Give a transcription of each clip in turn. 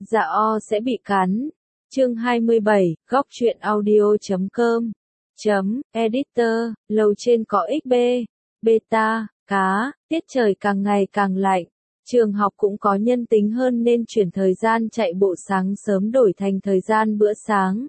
Dạ o sẽ bị cắn. Chương 27, góc truyện audio.com. Editor, lầu trên có XB, beta, cá, tiết trời càng ngày càng lạnh. Trường học cũng có nhân tính hơn nên chuyển thời gian chạy bộ sáng sớm đổi thành thời gian bữa sáng.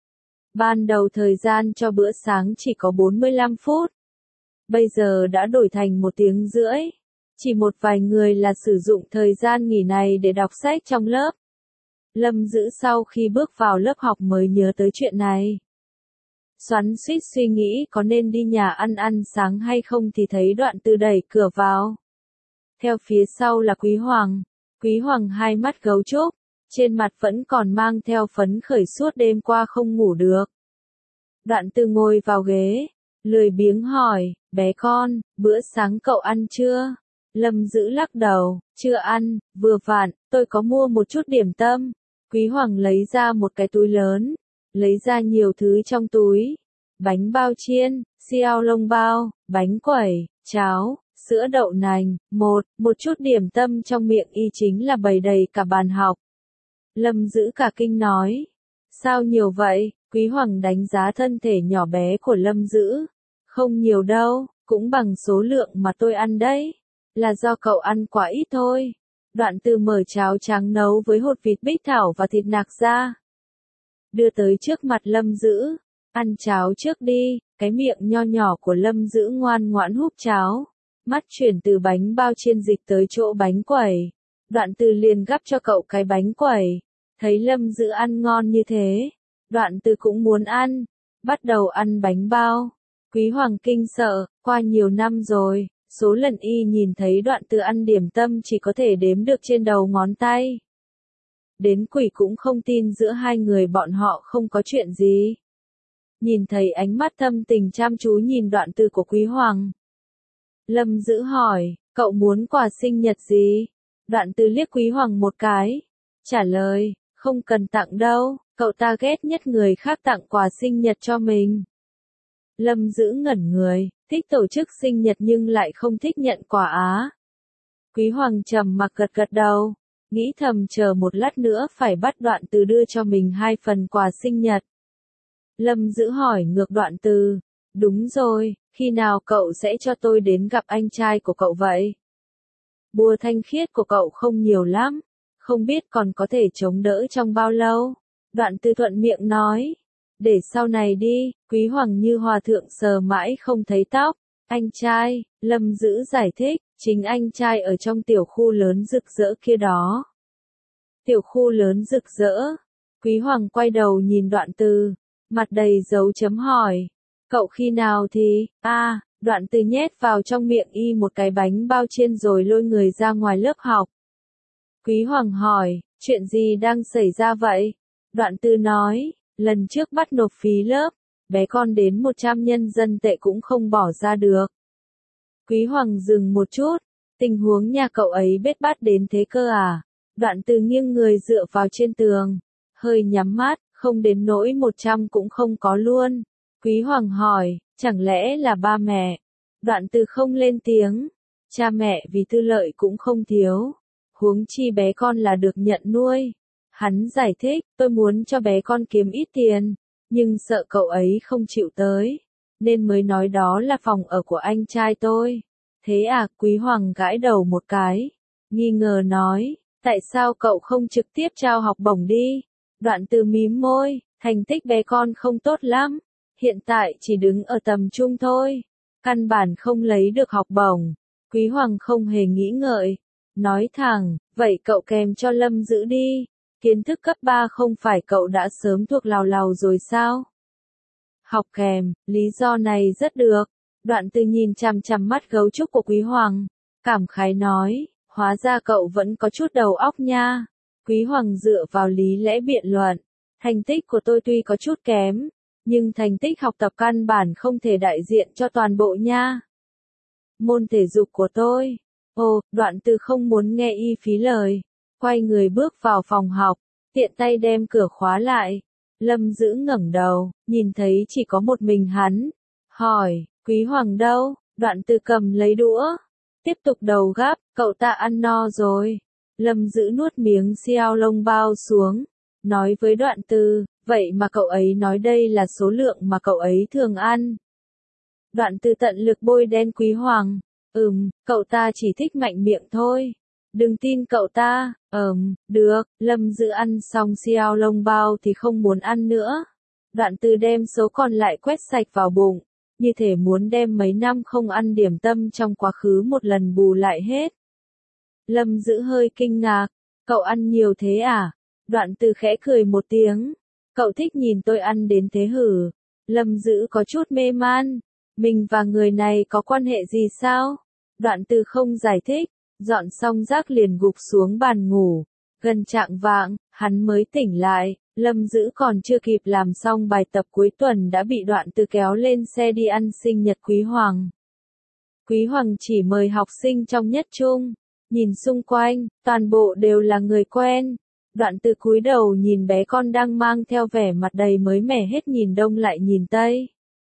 Ban đầu thời gian cho bữa sáng chỉ có 45 phút. Bây giờ đã đổi thành 1 tiếng rưỡi. Chỉ một vài người là sử dụng thời gian nghỉ này để đọc sách trong lớp. Lâm Dữ sau khi bước vào lớp học mới nhớ tới chuyện này. Xoắn xuýt suy nghĩ có nên đi nhà ăn sáng hay không thì thấy Đoạn Tư đẩy cửa vào. Theo phía sau là Quý Hoàng. Quý Hoàng hai mắt gấu trúc, trên mặt vẫn còn mang theo phấn khởi suốt đêm qua không ngủ được. Đoạn Tư ngồi vào ghế, lười biếng hỏi, bé con, bữa sáng cậu ăn chưa? Lâm Dữ lắc đầu, chưa ăn, vừa vặn, tôi có mua một chút điểm tâm. Quý Hoàng lấy ra một cái túi lớn, lấy ra nhiều thứ trong túi. Bánh bao chiên, xiao long bao, bánh quẩy, cháo, sữa đậu nành, một chút điểm tâm trong miệng y chính là bày đầy cả bàn học. Lâm Dữ cả kinh nói, sao nhiều vậy? Quý Hoàng đánh giá thân thể nhỏ bé của Lâm Dữ. Không nhiều đâu, cũng bằng số lượng mà tôi ăn đấy. Là do cậu ăn quá ít thôi. Đoạn Tư mở cháo trắng nấu với hột vịt bích thảo và thịt nạc ra. Đưa tới trước mặt Lâm Dữ. Ăn cháo trước đi. Cái miệng nho nhỏ của Lâm Dữ ngoan ngoãn húp cháo. Mắt chuyển từ bánh bao chiên dịch tới chỗ bánh quẩy. Đoạn Tư liền gắp cho cậu cái bánh quẩy. Thấy Lâm Dữ ăn ngon như thế. Đoạn Tư cũng muốn ăn. Bắt đầu ăn bánh bao. Quý Hoàng kinh sợ, qua nhiều năm rồi. Số lần y nhìn thấy Đoạn Tư ăn điểm tâm chỉ có thể đếm được trên đầu ngón tay. Đến quỷ cũng không tin giữa hai người bọn họ không có chuyện gì. Nhìn thấy ánh mắt thâm tình chăm chú nhìn Đoạn Tư của Quý Hoàng. Lâm Dữ hỏi, cậu muốn quà sinh nhật gì? Đoạn Tư liếc Quý Hoàng một cái. Trả lời, không cần tặng đâu, cậu ta ghét nhất người khác tặng quà sinh nhật cho mình. Lâm Dữ ngẩn người, thích tổ chức sinh nhật nhưng lại không thích nhận quà á. Quý Hoàng trầm mặc gật gật đầu, nghĩ thầm chờ một lát nữa phải bắt Đoạn Tư đưa cho mình 2 phần quà sinh nhật. Lâm Dữ hỏi ngược Đoạn Tư, đúng rồi, khi nào cậu sẽ cho tôi đến gặp anh trai của cậu vậy? Bùa thanh khiết của cậu không nhiều lắm, không biết còn có thể chống đỡ trong bao lâu? Đoạn Tư thuận miệng nói. Để sau này đi, Quý Hoàng như hòa thượng sờ mãi không thấy tóc. Anh trai, Lâm Dữ giải thích, chính anh trai ở trong tiểu khu lớn rực rỡ kia đó. Tiểu khu lớn rực rỡ. Quý Hoàng quay đầu nhìn Đoạn Tư, mặt đầy dấu chấm hỏi. Cậu khi nào thì, Đoạn Tư nhét vào trong miệng y một cái bánh bao chiên rồi lôi người ra ngoài lớp học. Quý Hoàng hỏi, chuyện gì đang xảy ra vậy? Đoạn Tư nói, lần trước bắt nộp phí lớp, bé con đến 100 nhân dân tệ cũng không bỏ ra được. Quý Hoàng dừng một chút, tình huống nhà cậu ấy bết bát đến thế cơ à? Đoạn Tư nghiêng người dựa vào trên tường, hơi nhắm mắt, không đến nỗi 100 cũng không có luôn. Quý Hoàng hỏi, chẳng lẽ là ba mẹ? Đoạn Tư không lên tiếng, cha mẹ vì tư lợi cũng không thiếu, huống chi bé con là được nhận nuôi. Hắn giải thích, tôi muốn cho bé con kiếm ít tiền, nhưng sợ cậu ấy không chịu tới, nên mới nói đó là phòng ở của anh trai tôi. Thế à? Quý Hoàng gãi đầu một cái, nghi ngờ nói, tại sao cậu không trực tiếp trao học bổng đi? Đoạn Tư mím môi, thành tích bé con không tốt lắm, hiện tại chỉ đứng ở tầm trung thôi, căn bản không lấy được học bổng. Quý Hoàng không hề nghĩ ngợi, nói thẳng, vậy cậu kèm cho Lâm Dữ đi. Kiến thức cấp 3 không phải cậu đã sớm thuộc lào lào rồi sao? Học kèm, lý do này rất được. Đoạn Tư nhìn chằm chằm mắt gấu trúc của Quý Hoàng, cảm khái nói, hóa ra cậu vẫn có chút đầu óc nha. Quý Hoàng dựa vào lý lẽ biện luận, thành tích của tôi tuy có chút kém, nhưng thành tích học tập căn bản không thể đại diện cho toàn bộ nha. Môn thể dục của tôi. Đoạn Tư không muốn nghe y phí lời. Quay người bước vào phòng học, tiện tay đem cửa khóa lại. Lâm Dữ ngẩng đầu, nhìn thấy chỉ có một mình hắn. Hỏi, Quý Hoàng đâu? Đoạn Tư cầm lấy đũa, tiếp tục đầu gắp, cậu ta ăn no rồi. Lâm Dữ nuốt miếng xiao long bao xuống, nói với Đoạn Từ, vậy mà cậu ấy nói đây là số lượng mà cậu ấy thường ăn. Đoạn Từ tận lực bôi đen Quý Hoàng, cậu ta chỉ thích mạnh miệng thôi. Đừng tin cậu ta, được, Lâm Dữ ăn xong xiao long bao thì không muốn ăn nữa. Đoạn Từ đem số còn lại quét sạch vào bụng, như thể muốn đem mấy năm không ăn điểm tâm trong quá khứ một lần bù lại hết. Lâm Dữ hơi kinh ngạc, cậu ăn nhiều thế à? Đoạn Từ khẽ cười một tiếng, cậu thích nhìn tôi ăn đến thế hử? Lâm Dữ có chút mê man, mình và người này có quan hệ gì sao? Đoạn Từ không giải thích, dọn xong rác liền gục xuống bàn ngủ. Gần chạng vạng, hắn mới tỉnh lại, Lâm Dữ còn chưa kịp làm xong bài tập cuối tuần đã bị Đoạn Từ kéo lên xe đi ăn sinh nhật Quý Hoàng. Quý Hoàng chỉ mời học sinh trong nhất trung, nhìn xung quanh, toàn bộ đều là người quen. Đoạn Từ cúi đầu nhìn bé con đang mang theo vẻ mặt đầy mới mẻ hết nhìn đông lại nhìn tây.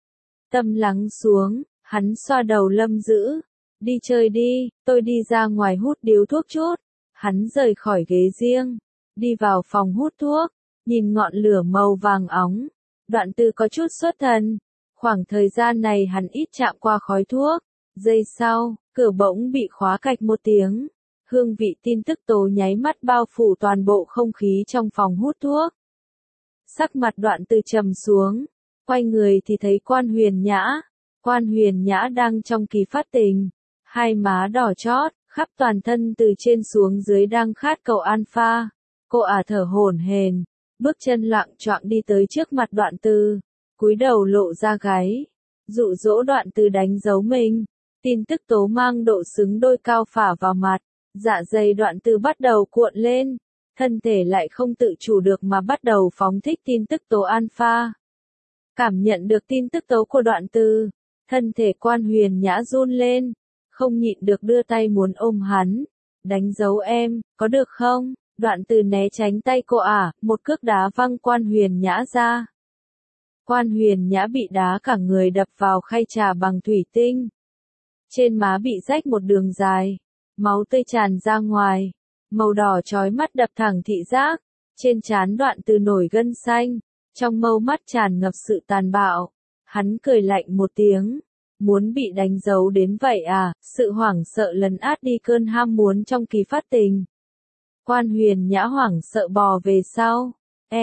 Tâm lắng xuống, hắn xoa đầu Lâm Dữ. Đi chơi đi, tôi đi ra ngoài hút điếu thuốc chút. Hắn rời khỏi ghế riêng, đi vào phòng hút thuốc, nhìn ngọn lửa màu vàng óng. Đoạn Từ có chút xuất thần. Khoảng thời gian này hắn ít chạm qua khói thuốc. Giây sau, cửa bỗng bị khóa cạch một tiếng. Hương vị tin tức tố nháy mắt bao phủ toàn bộ không khí trong phòng hút thuốc. Sắc mặt Đoạn Từ trầm xuống, quay người thì thấy Quan Huyền Nhã. Quan Huyền Nhã đang trong kỳ phát tình, hai má đỏ chót, khắp toàn thân từ trên xuống dưới đang khát cầu alpha. Cô thở hổn hển, bước chân loạng choạng đi tới trước mặt Đoạn Từ, cúi đầu lộ ra gáy, dụ dỗ Đoạn Từ đánh dấu mình. Tin tức tố mang độ xứng đôi cao phả vào mặt, dạ dày Đoạn Từ bắt đầu cuộn lên, thân thể lại không tự chủ được mà bắt đầu phóng thích tin tức tố alpha. Cảm nhận được tin tức tố của Đoạn Từ, thân thể Quan Huyền Nhã run lên, không nhịn được đưa tay muốn ôm hắn. Đánh dấu em, có được không? Đoạn Từ né tránh tay cô một cước đá văng Quan Huyền Nhã ra. Quan Huyền Nhã bị đá cả người đập vào khay trà bằng thủy tinh. Trên má bị rách một đường dài, máu tươi tràn ra ngoài, màu đỏ chói mắt đập thẳng thị giác. Trên trán Đoạn Từ nổi gân xanh, trong mâu mắt tràn ngập sự tàn bạo. Hắn cười lạnh một tiếng. Muốn bị đánh dấu đến vậy à? Sự hoảng sợ lấn át đi cơn ham muốn trong kỳ phát tình. Quan Huyền Nhã hoảng sợ bò về sau.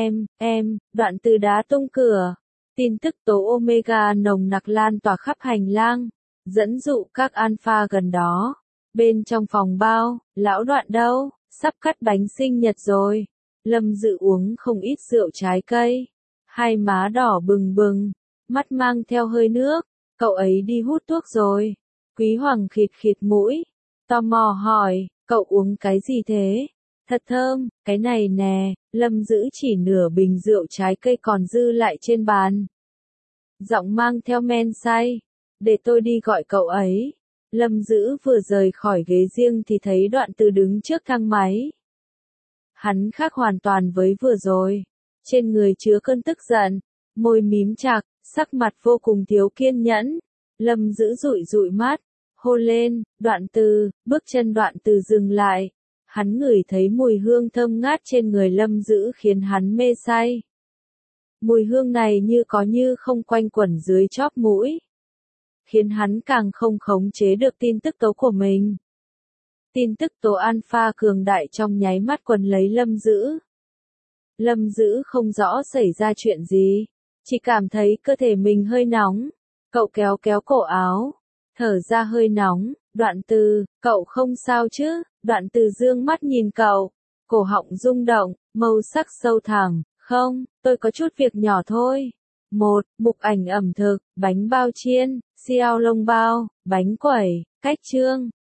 Đoạn Từ đá tung cửa. Tin tức tố Omega nồng nặc lan tỏa khắp hành lang, dẫn dụ các alpha gần đó. Bên trong phòng bao, lão Đoạn đâu? Sắp cắt bánh sinh nhật rồi. Lâm Dữ uống không ít rượu trái cây. Hai má đỏ bừng bừng, mắt mang theo hơi nước. Cậu ấy đi hút thuốc rồi. Quý Hoàng khịt khịt mũi, tò mò hỏi, cậu uống cái gì thế? Thật thơm, cái này nè. Lâm Dữ chỉ nửa bình rượu trái cây còn dư lại trên bàn. Giọng mang theo men say, để tôi đi gọi cậu ấy. Lâm Dữ vừa rời khỏi ghế riêng thì thấy Đoạn Từ đứng trước thang máy. Hắn khác hoàn toàn với vừa rồi. Trên người chứa cơn tức giận, môi mím chặt, sắc mặt vô cùng thiếu kiên nhẫn. Lâm Dữ dụi dụi mắt, hô lên, Đoạn Từ. Bước chân Đoạn Từ dừng lại. Hắn ngửi thấy mùi hương thơm ngát trên người Lâm Dữ khiến hắn mê say. Mùi hương này như có như không quanh quẩn dưới chóp mũi, khiến hắn càng không khống chế được tin tức tố của mình. Tin tức tố alpha cường đại trong nháy mắt quấn lấy Lâm Dữ. Lâm Dữ không rõ xảy ra chuyện gì, chỉ cảm thấy cơ thể mình hơi nóng. Cậu kéo kéo cổ áo, thở ra hơi nóng. Đoạn Từ, cậu không sao chứ? Đoạn Từ dương mắt nhìn cậu, cổ họng rung động, màu sắc sâu thẳm. Không, tôi có chút việc nhỏ thôi. Mục ảnh ẩm thực, bánh bao chiên, xiao long bao, bánh quẩy, cách chương.